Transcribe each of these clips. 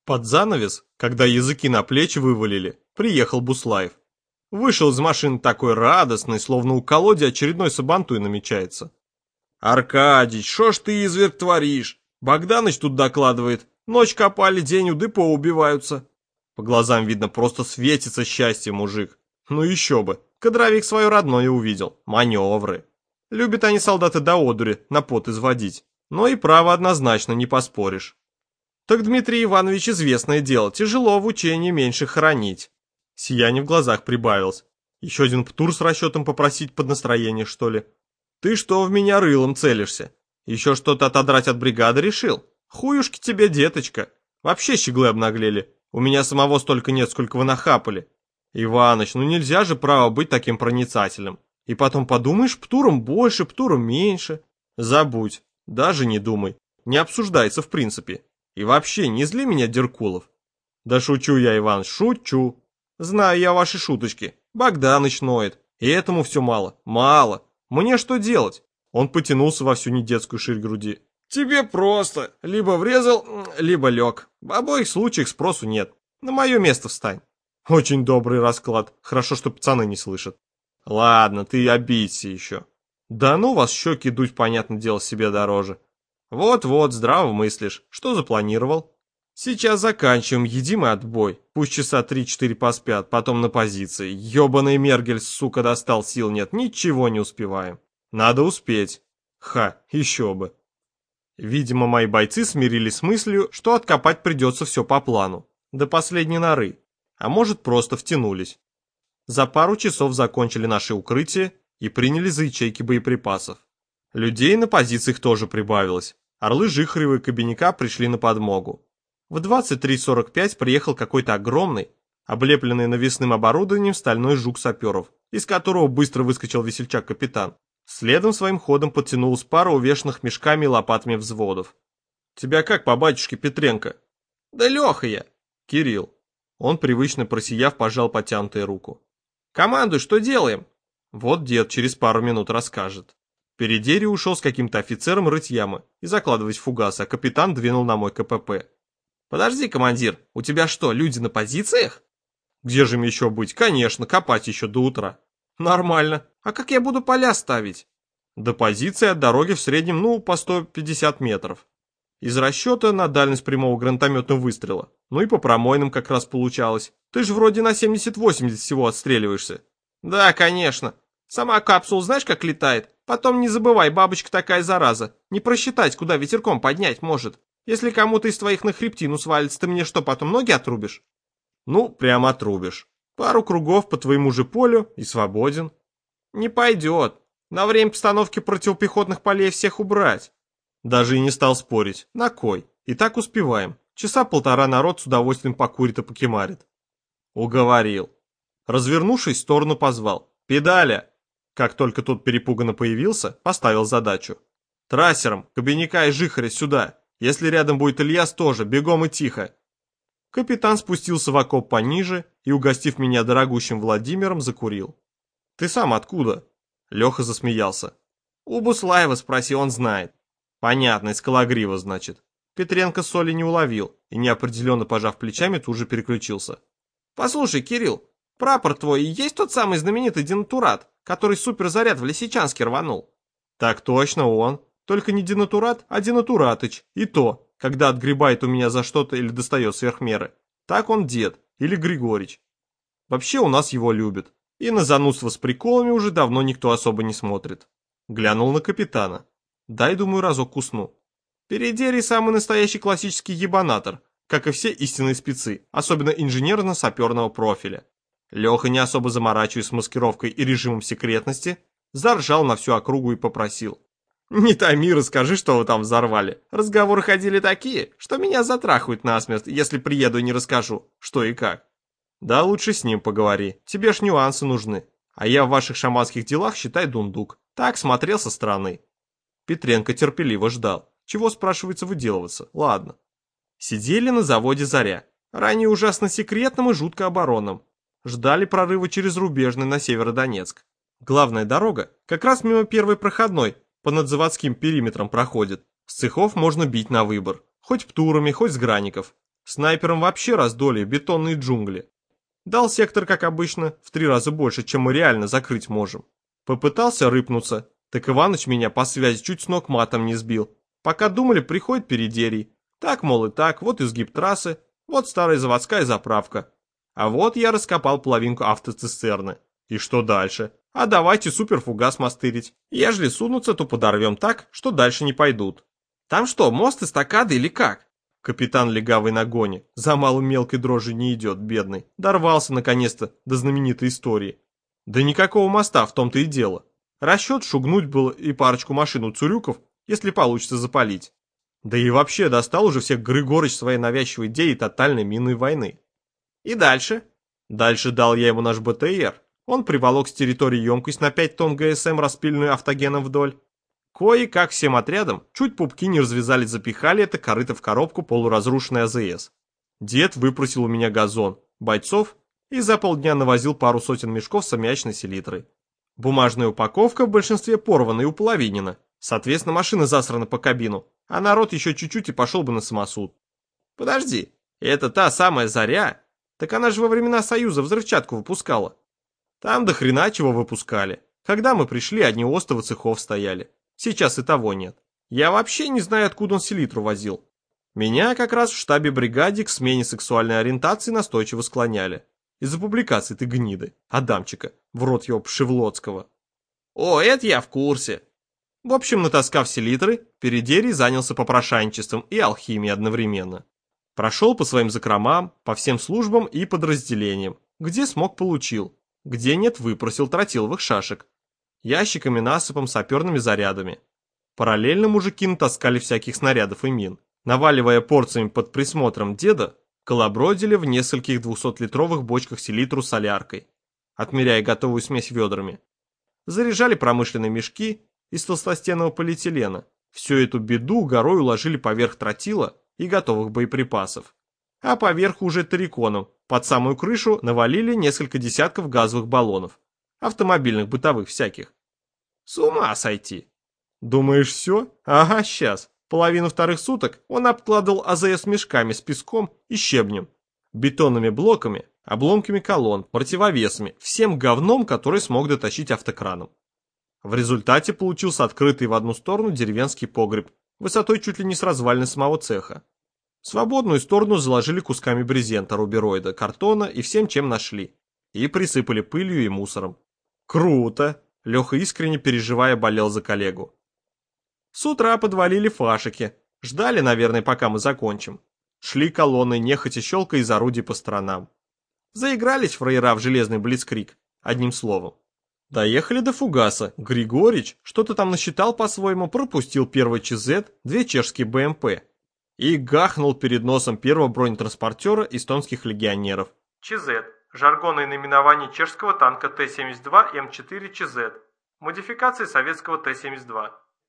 Под занавес, когда языки на плечи вывалили, приехал Буслаев. Вышел из машины такой радостный, словно у колоди очередной сабантуй намечается. «Аркадий, шо ж ты, изверг, творишь? Богданыч тут докладывает. Ночь копали, день у депо убиваются». По глазам видно, просто светится счастье мужик. Ну еще бы, кадровик свое родное увидел. Маневры. Любят они, солдаты, до одури на пот изводить. Но и право однозначно не поспоришь. Так, Дмитрий Иванович, известное дело, тяжело в учении меньше хоронить. Сияние в глазах прибавилось. Еще один птур с расчетом попросить под настроение, что ли? Ты что в меня рылом целишься? Еще что-то отодрать от бригады решил? Хуюшки тебе, деточка. Вообще щеглы обнаглели. У меня самого столько нет, сколько вы нахапали. Иваныч, ну нельзя же право быть таким проницательным. И потом подумаешь, птуром больше, птуром меньше. Забудь, даже не думай. Не обсуждается в принципе. И вообще, не зли меня, Деркулов. Да шучу я, Иван, шучу. Знаю я ваши шуточки. Богданыч ноет. И этому все мало. Мало. Мне что делать? Он потянулся во всю недетскую ширь груди. Тебе просто. Либо врезал, либо лег. В обоих случаях спросу нет. На мое место встань. Очень добрый расклад. Хорошо, что пацаны не слышат. Ладно, ты обидься еще. Да ну вас щеки дуть, понятное дело, себе дороже. Вот-вот, здраво мыслишь. Что запланировал? Сейчас заканчиваем, едим и отбой. Пусть часа 3-4 поспят, потом на позиции. Ёбаный Мергель, сука, достал, сил нет, ничего не успеваем. Надо успеть. Ха, еще бы. Видимо, мои бойцы смирились с мыслью, что откопать придется все по плану. До последней норы. А может, просто втянулись. За пару часов закончили наши укрытия и приняли за ячейки боеприпасов. Людей на позициях тоже прибавилось. Орлы Жихарева и Кабиника пришли на подмогу. В 23:45 приехал какой-то огромный, облепленный навесным оборудованием стальной жук саперов, из которого быстро выскочил весельчак-капитан. Следом своим ходом подтянулась пара увешанных мешками и лопатами взводов. «Тебя как по батюшке Петренко?» «Да Леха я». «Кирилл». Он, привычно просияв, пожал потянутую руку. «Командуй, что делаем?» Вот дед через пару минут расскажет. Передери ушел с каким-то офицером рыть ямы и закладывать фугасы, а капитан двинул на мой КПП. «Подожди, командир, у тебя что, люди на позициях?» «Где же им еще быть? Конечно, копать еще до утра». «Нормально. А как я буду поля ставить?» «До позиции от дороги в среднем, по 150 метров. Из расчета на дальность прямого гранатометного выстрела. Ну и по промойным как раз получалось. Ты же вроде на 70-80 всего отстреливаешься». «Да, конечно. Сама капсула знаешь, как летает? Потом не забывай, бабочка такая зараза. Не просчитать, куда ветерком поднять может. Если кому-то из твоих на хребтину свалится, ты мне что, потом ноги отрубишь?» «Ну, прям отрубишь. Пару кругов по твоему же полю и свободен». «Не пойдет. На время постановки противопехотных полей всех убрать». Даже и не стал спорить. На кой? И так успеваем. Часа полтора народ с удовольствием покурит и покемарит. Уговорил. Развернувшись, в сторону позвал. «Педаля!» Как только тот перепуганно появился, поставил задачу. «Трассером, Кабиника и Жихаря сюда. Если рядом будет Ильяс, тоже, бегом и тихо». Капитан спустился в окоп пониже и, угостив меня дорогущим Владимиром, закурил. «Ты сам откуда?» Леха засмеялся. «У Буслаева спроси, он знает». «Понятно, из Кологрива, значит». Петренко соли не уловил и, неопределенно пожав плечами, тут же переключился. «Послушай, Кирилл, прапор твой и есть тот самый знаменитый денатурат, который суперзаряд в Лисичанске рванул?» «Так точно он. Только не денатурат, а денатуратыч. И то, когда отгребает у меня за что-то или достает сверх меры. Так он дед или Григорич. Вообще у нас его любят. И на занудство с приколами уже давно никто особо не смотрит». Глянул на капитана. «Дай, думаю, разок кусну». Передерий самый настоящий классический ебанатор, как и все истинные спецы, особенно инженерно-саперного профиля. Леха, не особо заморачиваясь с маскировкой и режимом секретности, заржал на всю округу и попросил. «Не томи, расскажи, что вы там взорвали. Разговоры ходили такие, что меня затрахают насмерть, если приеду и не расскажу, что и как». «Да лучше с ним поговори, тебе ж нюансы нужны. А я в ваших шаманских делах, считай, дундук. Так смотрел со стороны». Петренко терпеливо ждал. Чего, спрашивается, выделываться? Ладно. Сидели на заводе «Заря». Ранее ужасно секретным и жутко оборонным. Ждали прорыва через Рубежный на Северодонецк. Главная дорога как раз мимо первой проходной, по надзаводским периметрам проходит. С цехов можно бить на выбор. Хоть птурами, хоть с граников. Снайперам вообще раздолье, бетонные джунгли. Дал сектор, как обычно, в 3 раза больше, чем мы реально закрыть можем. Попытался рыпнуться, так Иваныч меня по связи чуть с ног матом не сбил. Пока думали, приходит передерий. Так, мол, и так, вот изгиб трассы, вот старая заводская заправка. А вот я раскопал половинку автоцистерны. И что дальше? А давайте суперфугас мастырить. Ежели сунутся, то подорвем так, что дальше не пойдут. Там что, мост эстакады или как? Капитан легавый на гоне, за малым мелкой дрожи не идет, бедный. Дорвался наконец-то до знаменитой истории. Да никакого моста, в том-то и дело. Расчет шугнуть было и парочку машин у Цурюков, если получится запалить. Да и вообще достал уже всех Григорыч своей навязчивой идеей тотальной минной войны. И дальше? Дальше дал я ему наш БТР. Он приволок с территории емкость на 5 тонн ГСМ, распиленную автогеном вдоль. Кое-как всем отрядом, чуть пупки не развязали, запихали это корыто в коробку полуразрушенной АЗС. Дед выпросил у меня газон, бойцов и за полдня навозил пару сотен мешков с аммиачной селитрой. Бумажная упаковка в большинстве порвана и уполовинена. Соответственно, машина засрана по кабину, а народ еще чуть-чуть и пошел бы на самосуд. Подожди, это та самая Заря? Так она же во времена Союза взрывчатку выпускала. Там до хрена чего выпускали. Когда мы пришли, одни остовы цехов стояли. Сейчас и того нет. Я вообще не знаю, откуда он селитру возил. Меня как раз в штабе бригаде к смене сексуальной ориентации настойчиво склоняли. Из-за публикаций ты гниды, Адамчика, в рот его Пшевлотского. О, это я в курсе. В общем, натаскав селитры, Передерий занялся попрошайничеством и алхимией одновременно. Прошел по своим закромам, по всем службам и подразделениям. Где смог, получил. Где нет, выпросил тротиловых шашек. Ящиками насыпом, саперными зарядами. Параллельно мужики натаскали всяких снарядов и мин. Наваливая порциями под присмотром деда, колобродили в нескольких 200-литровых бочках селитру с соляркой, отмеряя готовую смесь ведрами. Заряжали промышленные мешки из толстостенного полиэтилена. Всю эту беду горой уложили поверх тротила и готовых боеприпасов. А поверху уже тариконом, под самую крышу навалили несколько десятков газовых баллонов. Автомобильных, бытовых всяких. С ума сойти. Думаешь, все? Ага, сейчас. Половину вторых суток он обкладывал АЗС мешками с песком и щебнем, бетонными блоками, обломками колонн, противовесами, всем говном, который смог дотащить автокраном. В результате получился открытый в одну сторону деревенский погреб, высотой чуть ли не с развалины самого цеха. Свободную сторону заложили кусками брезента, рубероида, картона и всем, чем нашли, и присыпали пылью и мусором. Круто! Леха, искренне переживая, болел за коллегу. С утра подвалили фашики. Ждали, наверное, пока мы закончим. Шли колонны, нехотя щелкая из орудий по сторонам. Заигрались фраера в железный блицкриг, одним словом. Доехали до фугаса. Григорич что-то там насчитал по-своему, пропустил первый ЧЗ, 2 чешские БМП. И гахнул перед носом первого бронетранспортера эстонских легионеров. ЧЗ. Жаргонное наименование чешского танка Т-72 М4 ЧЗ. Модификации советского Т-72.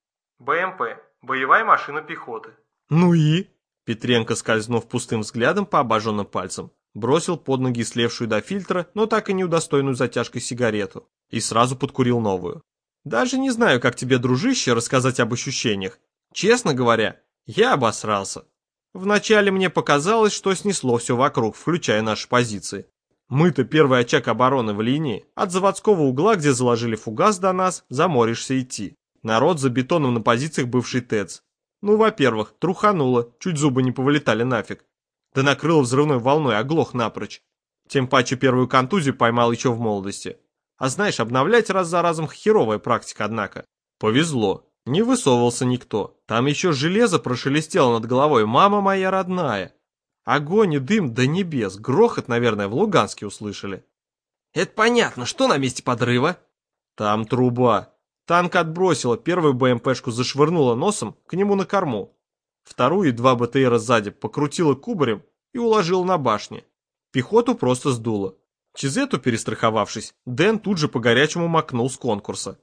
БМП. Боевая машина пехоты. Ну и? Петренко, скользнув пустым взглядом по обожженным пальцам, бросил под ноги слевшую до фильтра, но так и не удостоенную затяжкой сигарету, и сразу подкурил новую. Даже не знаю, как тебе, дружище, рассказать об ощущениях. Честно говоря, я обосрался. Вначале мне показалось, что снесло все вокруг, включая наши позиции. Мы-то первый очаг обороны в линии. От заводского угла, где заложили фугас до нас, заморишься идти. Народ за бетоном на позициях бывший ТЭЦ. Ну, во-первых, трухануло, чуть зубы не повылетали нафиг. Да накрыло взрывной волной, оглох напрочь. Тем паче первую контузию поймал еще в молодости. А знаешь, обновлять раз за разом херовая практика, однако. Повезло. Не высовывался никто. Там еще железо прошелестело над головой. Мама моя родная. Огонь и дым до небес. Грохот, наверное, в Луганске услышали. Это понятно. Что на месте подрыва? Там труба. Танк отбросило, первую БМПшку зашвырнуло носом к нему на корму. Вторую и 2 БТРа сзади покрутило кубарем и уложило на башне. Пехоту просто сдуло. Чизету, перестраховавшись, Дэн тут же по-горячему макнул с конкурса.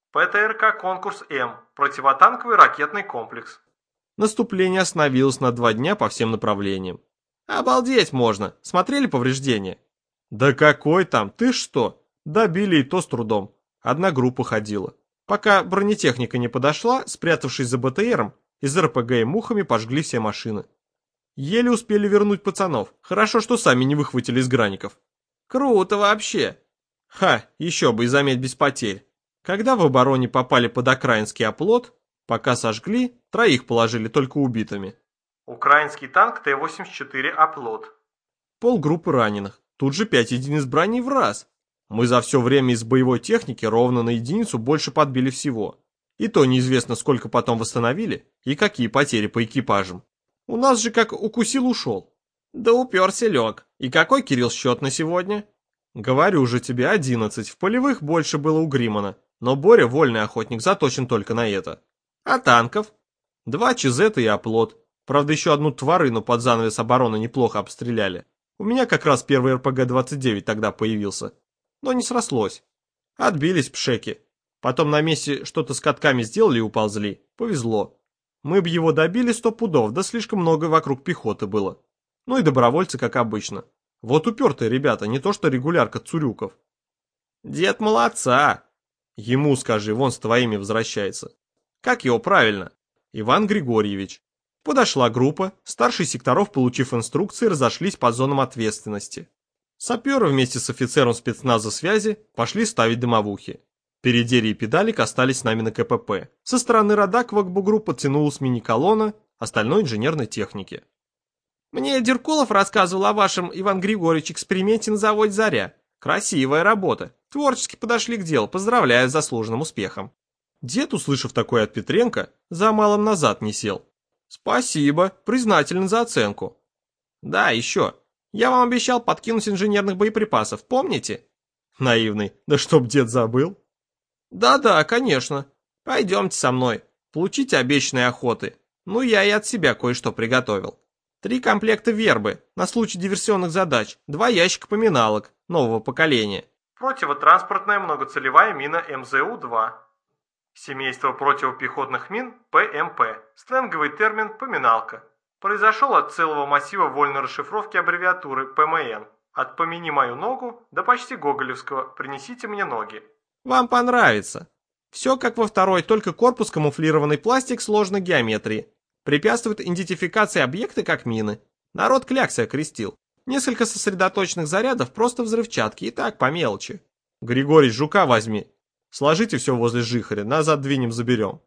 ПТРК «Конкурс М». Противотанковый ракетный комплекс. Наступление остановилось на 2 дня по всем направлениям. Обалдеть можно. Смотрели повреждения? Да какой там, ты что? Добили и то с трудом. Одна группа ходила. Пока бронетехника не подошла, спрятавшись за БТРом, из РПГ и мухами пожгли все машины. Еле успели вернуть пацанов. Хорошо, что сами не выхватили из граников. Круто вообще. Ха, еще бы и заметь без потерь. Когда в обороне попали под украинский оплот, пока сожгли, 3 положили только убитыми. Украинский танк Т-84 оплот. Полгруппы раненых. Тут же 5 единиц брони в раз. Мы за все время из боевой техники ровно на единицу больше подбили всего. И то неизвестно, сколько потом восстановили и какие потери по экипажам. У нас же как укусил ушел. Да уперся лег. И какой, Кирилл, счет на сегодня? Говорю же тебе, 11. В полевых больше было у Гримана. Но Боря, вольный охотник, заточен только на это. А танков? 2 ЧЗ и оплот. Правда, еще одну тварину под занавес обороны неплохо обстреляли. У меня как раз первый РПГ-29 тогда появился. Но не срослось. Отбились пшеки. Потом на месте что-то с катками сделали и уползли. Повезло. Мы бы его добили 100 пудов, да слишком много вокруг пехоты было. Ну и добровольцы, как обычно. Вот упертые ребята, не то что регулярка Цурюков. Дед молодца. Ему скажи, вон с твоими возвращается. Как его правильно? Иван Григорьевич. Подошла группа, старшие секторов, получив инструкции, разошлись по зонам ответственности. Саперы вместе с офицером спецназа связи пошли ставить дымовухи. Передери и Педалик остались с нами на КПП. Со стороны рода к ВГБУ подтянулась мини-колонна остальной инженерной техники. Мне Деркулов рассказывал о вашем, Иван Григорьевич, эксперименте на заводе «Заря». Красивая работа. Творчески подошли к делу, поздравляю с заслуженным успехом. Дед, услышав такое от Петренко, за малым назад не сел. Спасибо, признателен за оценку. Да, еще. Я вам обещал подкинуть инженерных боеприпасов, помните? Наивный, да чтоб дед забыл. Да-да, конечно. Пойдемте со мной. Получите обещанные охоты. Ну, я и от себя кое-что приготовил. 3 комплекта вербы на случай диверсионных задач, 2 ящика поминалок нового поколения. Противотранспортная многоцелевая мина МЗУ-2. Семейство противопехотных мин ПМП. Сленговый термин «поминалка». Произошел от целого массива вольной расшифровки аббревиатуры ПМН. От «помяни мою ногу» до почти гоголевского «принесите мне ноги». Вам понравится. Все как во второй, только корпус камуфлированный пластик сложной геометрии. Препятствует идентификации объекта как мины. Народ кляксы окрестил. Несколько сосредоточенных зарядов просто взрывчатки и так по мелочи. Григорий, жука возьми. Сложите все возле жихаря, назад двинем заберем.